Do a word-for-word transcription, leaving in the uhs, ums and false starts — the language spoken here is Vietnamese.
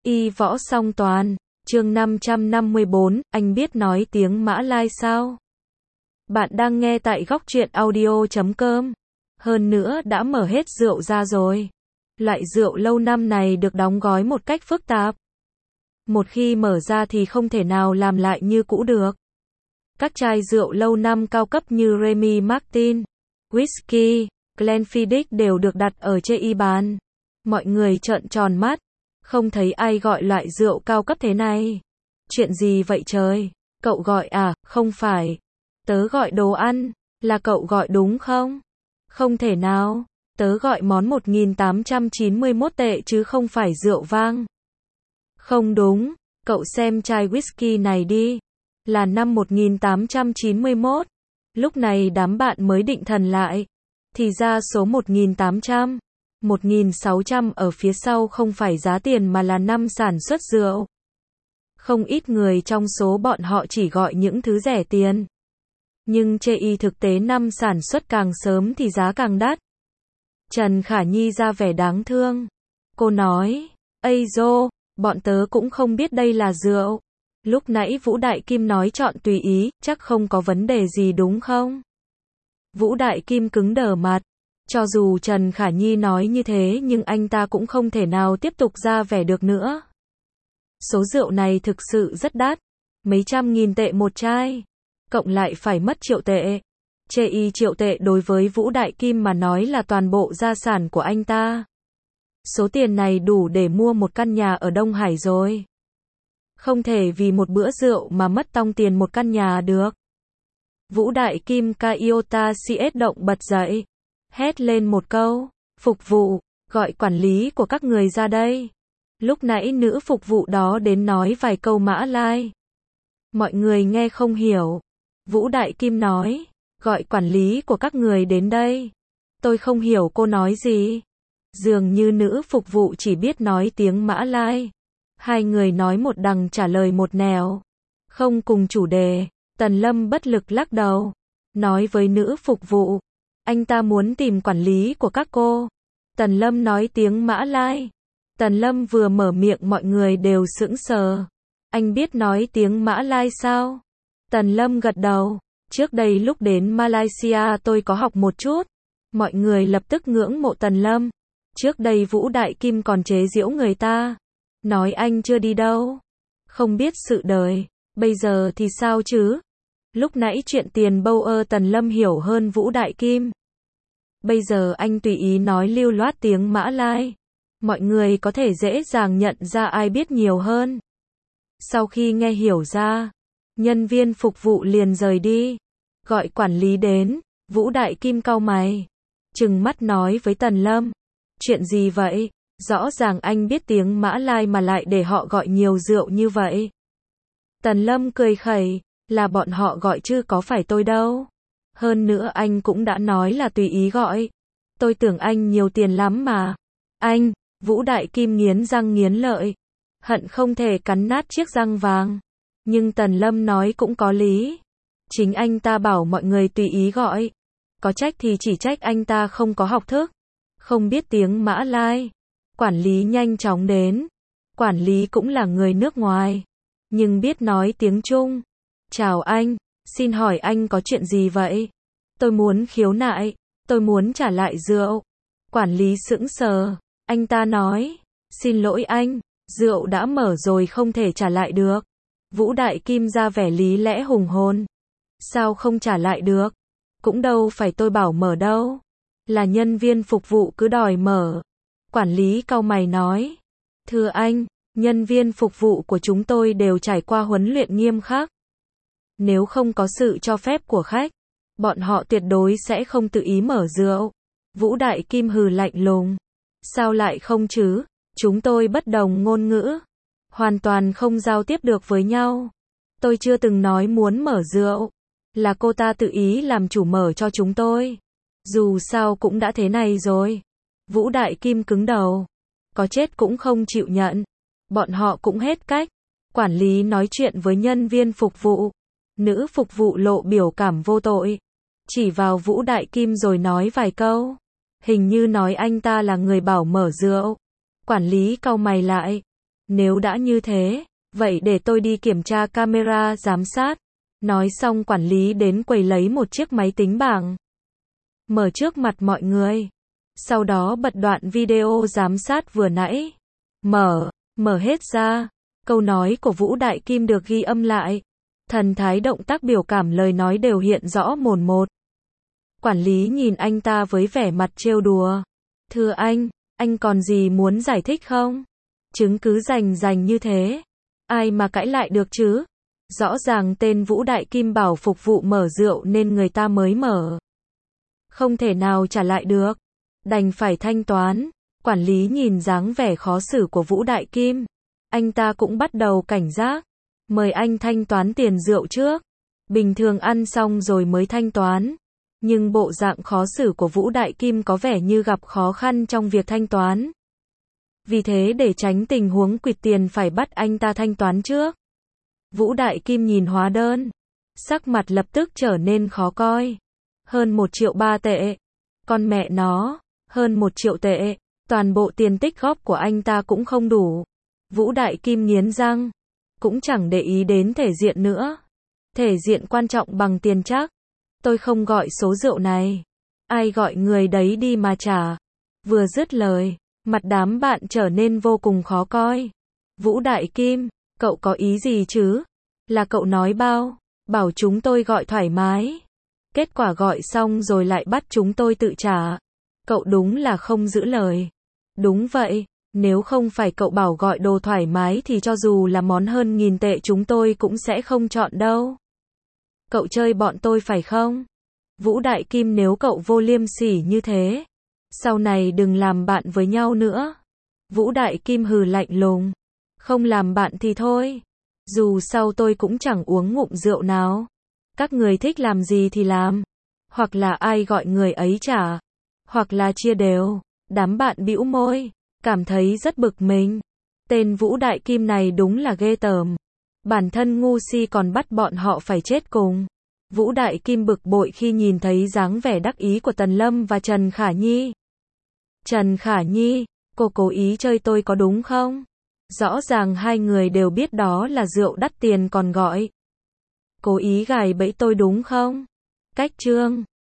Y võ song toàn, chương năm trăm năm mươi bốn, anh biết nói tiếng Mã Lai sao? Bạn đang nghe tại góc truyện audio chấm com. Hơn nữa đã mở hết rượu ra rồi. Loại rượu lâu năm này được đóng gói một cách phức tạp. Một khi mở ra thì không thể nào làm lại như cũ được. Các chai rượu lâu năm cao cấp như Remy Martin, Whisky, Glenfiddich đều được đặt ở chê y bàn. Mọi người trợn tròn mắt. Không thấy ai gọi loại rượu cao cấp thế này. Chuyện gì vậy trời? Cậu gọi à? Không phải. Tớ gọi đồ ăn. Là cậu gọi đúng không? Không thể nào. Tớ gọi món một nghìn tám trăm chín mươi mốt tệ chứ không phải rượu vang. Không đúng. Cậu xem chai whisky này đi. Là năm một nghìn tám trăm chín mươi mốt. Lúc này đám bạn mới định thần lại. Thì ra số một nghìn tám trăm. một nghìn sáu trăm ở phía sau không phải giá tiền mà là năm sản xuất rượu. Không ít người trong số bọn họ chỉ gọi những thứ rẻ tiền. Nhưng chê y thực tế năm sản xuất càng sớm thì giá càng đắt. Trần Khả Nhi ra vẻ đáng thương. Cô nói, ây dô, bọn tớ cũng không biết đây là rượu. Lúc nãy Vũ Đại Kim nói chọn tùy ý, chắc không có vấn đề gì đúng không? Vũ Đại Kim cứng đờ mặt. Cho dù Trần Khả Nhi nói như thế nhưng anh ta cũng không thể nào tiếp tục ra vẻ được nữa. Số rượu này thực sự rất đắt. Mấy trăm nghìn tệ một chai. Cộng lại phải mất triệu tệ. Chê y triệu tệ đối với Vũ Đại Kim mà nói là toàn bộ gia sản của anh ta. Số tiền này đủ để mua một căn nhà ở Đông Hải rồi. Không thể vì một bữa rượu mà mất tong tiền một căn nhà được. Vũ Đại Kim Kaiota cs động bật dậy. Hét lên một câu, phục vụ, gọi quản lý của các người ra đây. Lúc nãy nữ phục vụ đó đến nói vài câu Mã Lai. Mọi người nghe không hiểu. Vũ Đại Kim nói, gọi quản lý của các người đến đây. Tôi không hiểu cô nói gì. Dường như nữ phục vụ chỉ biết nói tiếng Mã Lai. Hai người nói một đằng trả lời một nẻo. Không cùng chủ đề, Tần Lâm bất lực lắc đầu. Nói với nữ phục vụ. Anh ta muốn tìm quản lý của các cô. Tần Lâm nói tiếng Mã Lai. Tần Lâm vừa mở miệng mọi người đều sững sờ. Anh biết nói tiếng Mã Lai sao? Tần Lâm gật đầu. Trước đây lúc đến Malaysia tôi có học một chút. Mọi người lập tức ngưỡng mộ Tần Lâm. Trước đây Vũ Đại Kim còn chế giễu người ta. Nói anh chưa đi đâu. Không biết sự đời. Bây giờ thì sao chứ? Lúc nãy chuyện tiền bâu ơ Tần Lâm hiểu hơn Vũ Đại Kim. Bây giờ anh tùy ý nói lưu loát tiếng Mã Lai. Mọi người có thể dễ dàng nhận ra ai biết nhiều hơn. Sau khi nghe hiểu ra, nhân viên phục vụ liền rời đi. Gọi quản lý đến, Vũ Đại Kim cau mày. Trừng mắt nói với Tần Lâm. Chuyện gì vậy? Rõ ràng anh biết tiếng Mã Lai mà lại để họ gọi nhiều rượu như vậy. Tần Lâm cười khẩy, là bọn họ gọi chứ có phải tôi đâu. Hơn nữa anh cũng đã nói là tùy ý gọi. Tôi tưởng anh nhiều tiền lắm mà. Anh, Vũ Đại Kim nghiến răng nghiến lợi. Hận không thể cắn nát chiếc răng vàng. Nhưng Tần Lâm nói cũng có lý. Chính anh ta bảo mọi người tùy ý gọi. Có trách thì chỉ trách anh ta không có học thức. Không biết tiếng Mã Lai. Quản lý nhanh chóng đến. Quản lý cũng là người nước ngoài. Nhưng biết nói tiếng Trung. Chào anh. Xin hỏi anh có chuyện gì vậy? Tôi muốn khiếu nại. Tôi muốn trả lại rượu. Quản lý sững sờ. Anh ta nói. Xin lỗi anh. Rượu đã mở rồi không thể trả lại được. Vũ Đại Kim ra vẻ lý lẽ hùng hồn. Sao không trả lại được? Cũng đâu phải tôi bảo mở đâu. Là nhân viên phục vụ cứ đòi mở. Quản lý cau mày nói. Thưa anh, nhân viên phục vụ của chúng tôi đều trải qua huấn luyện nghiêm khắc. Nếu không có sự cho phép của khách, bọn họ tuyệt đối sẽ không tự ý mở rượu. Vũ Đại Kim hừ lạnh lùng. Sao lại không chứ? Chúng tôi bất đồng ngôn ngữ. Hoàn toàn không giao tiếp được với nhau. Tôi chưa từng nói muốn mở rượu. Là cô ta tự ý làm chủ mở cho chúng tôi. Dù sao cũng đã thế này rồi. Vũ Đại Kim cứng đầu. Có chết cũng không chịu nhận. Bọn họ cũng hết cách. Quản lý nói chuyện với nhân viên phục vụ. Nữ phục vụ lộ biểu cảm vô tội. Chỉ vào Vũ Đại Kim rồi nói vài câu. Hình như nói anh ta là người bảo mở rượu. Quản lý cau mày lại. Nếu đã như thế, vậy để tôi đi kiểm tra camera giám sát. Nói xong quản lý đến quầy lấy một chiếc máy tính bảng. Mở trước mặt mọi người. Sau đó bật đoạn video giám sát vừa nãy. Mở, mở hết ra. Câu nói của Vũ Đại Kim được ghi âm lại. Thần thái động tác biểu cảm lời nói đều hiện rõ mồn một. Quản lý nhìn anh ta với vẻ mặt trêu đùa. Thưa anh, anh còn gì muốn giải thích không? Chứng cứ rành rành như thế. Ai mà cãi lại được chứ? Rõ ràng tên Vũ Đại Kim bảo phục vụ mở rượu nên người ta mới mở. Không thể nào trả lại được. Đành phải thanh toán. Quản lý nhìn dáng vẻ khó xử của Vũ Đại Kim. Anh ta cũng bắt đầu cảnh giác. Mời anh thanh toán tiền rượu trước. Bình thường ăn xong rồi mới thanh toán. Nhưng bộ dạng khó xử của Vũ Đại Kim có vẻ như gặp khó khăn trong việc thanh toán. Vì thế để tránh tình huống quỵt tiền phải bắt anh ta thanh toán trước. Vũ Đại Kim nhìn hóa đơn. Sắc mặt lập tức trở nên khó coi. Hơn một triệu ba tệ. Con mẹ nó, hơn một triệu tệ. Toàn bộ tiền tích góp của anh ta cũng không đủ. Vũ Đại Kim nghiến răng. Cũng chẳng để ý đến thể diện nữa. Thể diện quan trọng bằng tiền chắc. Tôi không gọi số rượu này. Ai gọi người đấy đi mà trả. Vừa dứt lời, mặt đám bạn trở nên vô cùng khó coi. Vũ Đại Kim, cậu có ý gì chứ? Là cậu nói bao, bảo chúng tôi gọi thoải mái. Kết quả gọi xong rồi lại bắt chúng tôi tự trả. Cậu đúng là không giữ lời. Đúng vậy, nếu không phải cậu bảo gọi đồ thoải mái thì cho dù là món hơn nghìn tệ chúng tôi cũng sẽ không chọn đâu. Cậu chơi bọn tôi phải không? Vũ Đại Kim, nếu cậu vô liêm sỉ như thế, sau này đừng làm bạn với nhau nữa. Vũ Đại Kim hừ lạnh lùng. Không làm bạn thì thôi. Dù sau tôi cũng chẳng uống ngụm rượu nào. Các người thích làm gì thì làm. Hoặc là ai gọi người ấy trả. Hoặc là chia đều. Đám bạn bĩu môi. Cảm thấy rất bực mình. Tên Vũ Đại Kim này đúng là ghê tởm. Bản thân ngu si còn bắt bọn họ phải chết cùng. Vũ Đại Kim bực bội khi nhìn thấy dáng vẻ đắc ý của Tần Lâm và Trần Khả Nhi. Trần Khả Nhi, cô cố ý chơi tôi có đúng không? Rõ ràng hai người đều biết đó là rượu đắt tiền còn gọi. Cố ý gài bẫy tôi đúng không? Cách trương.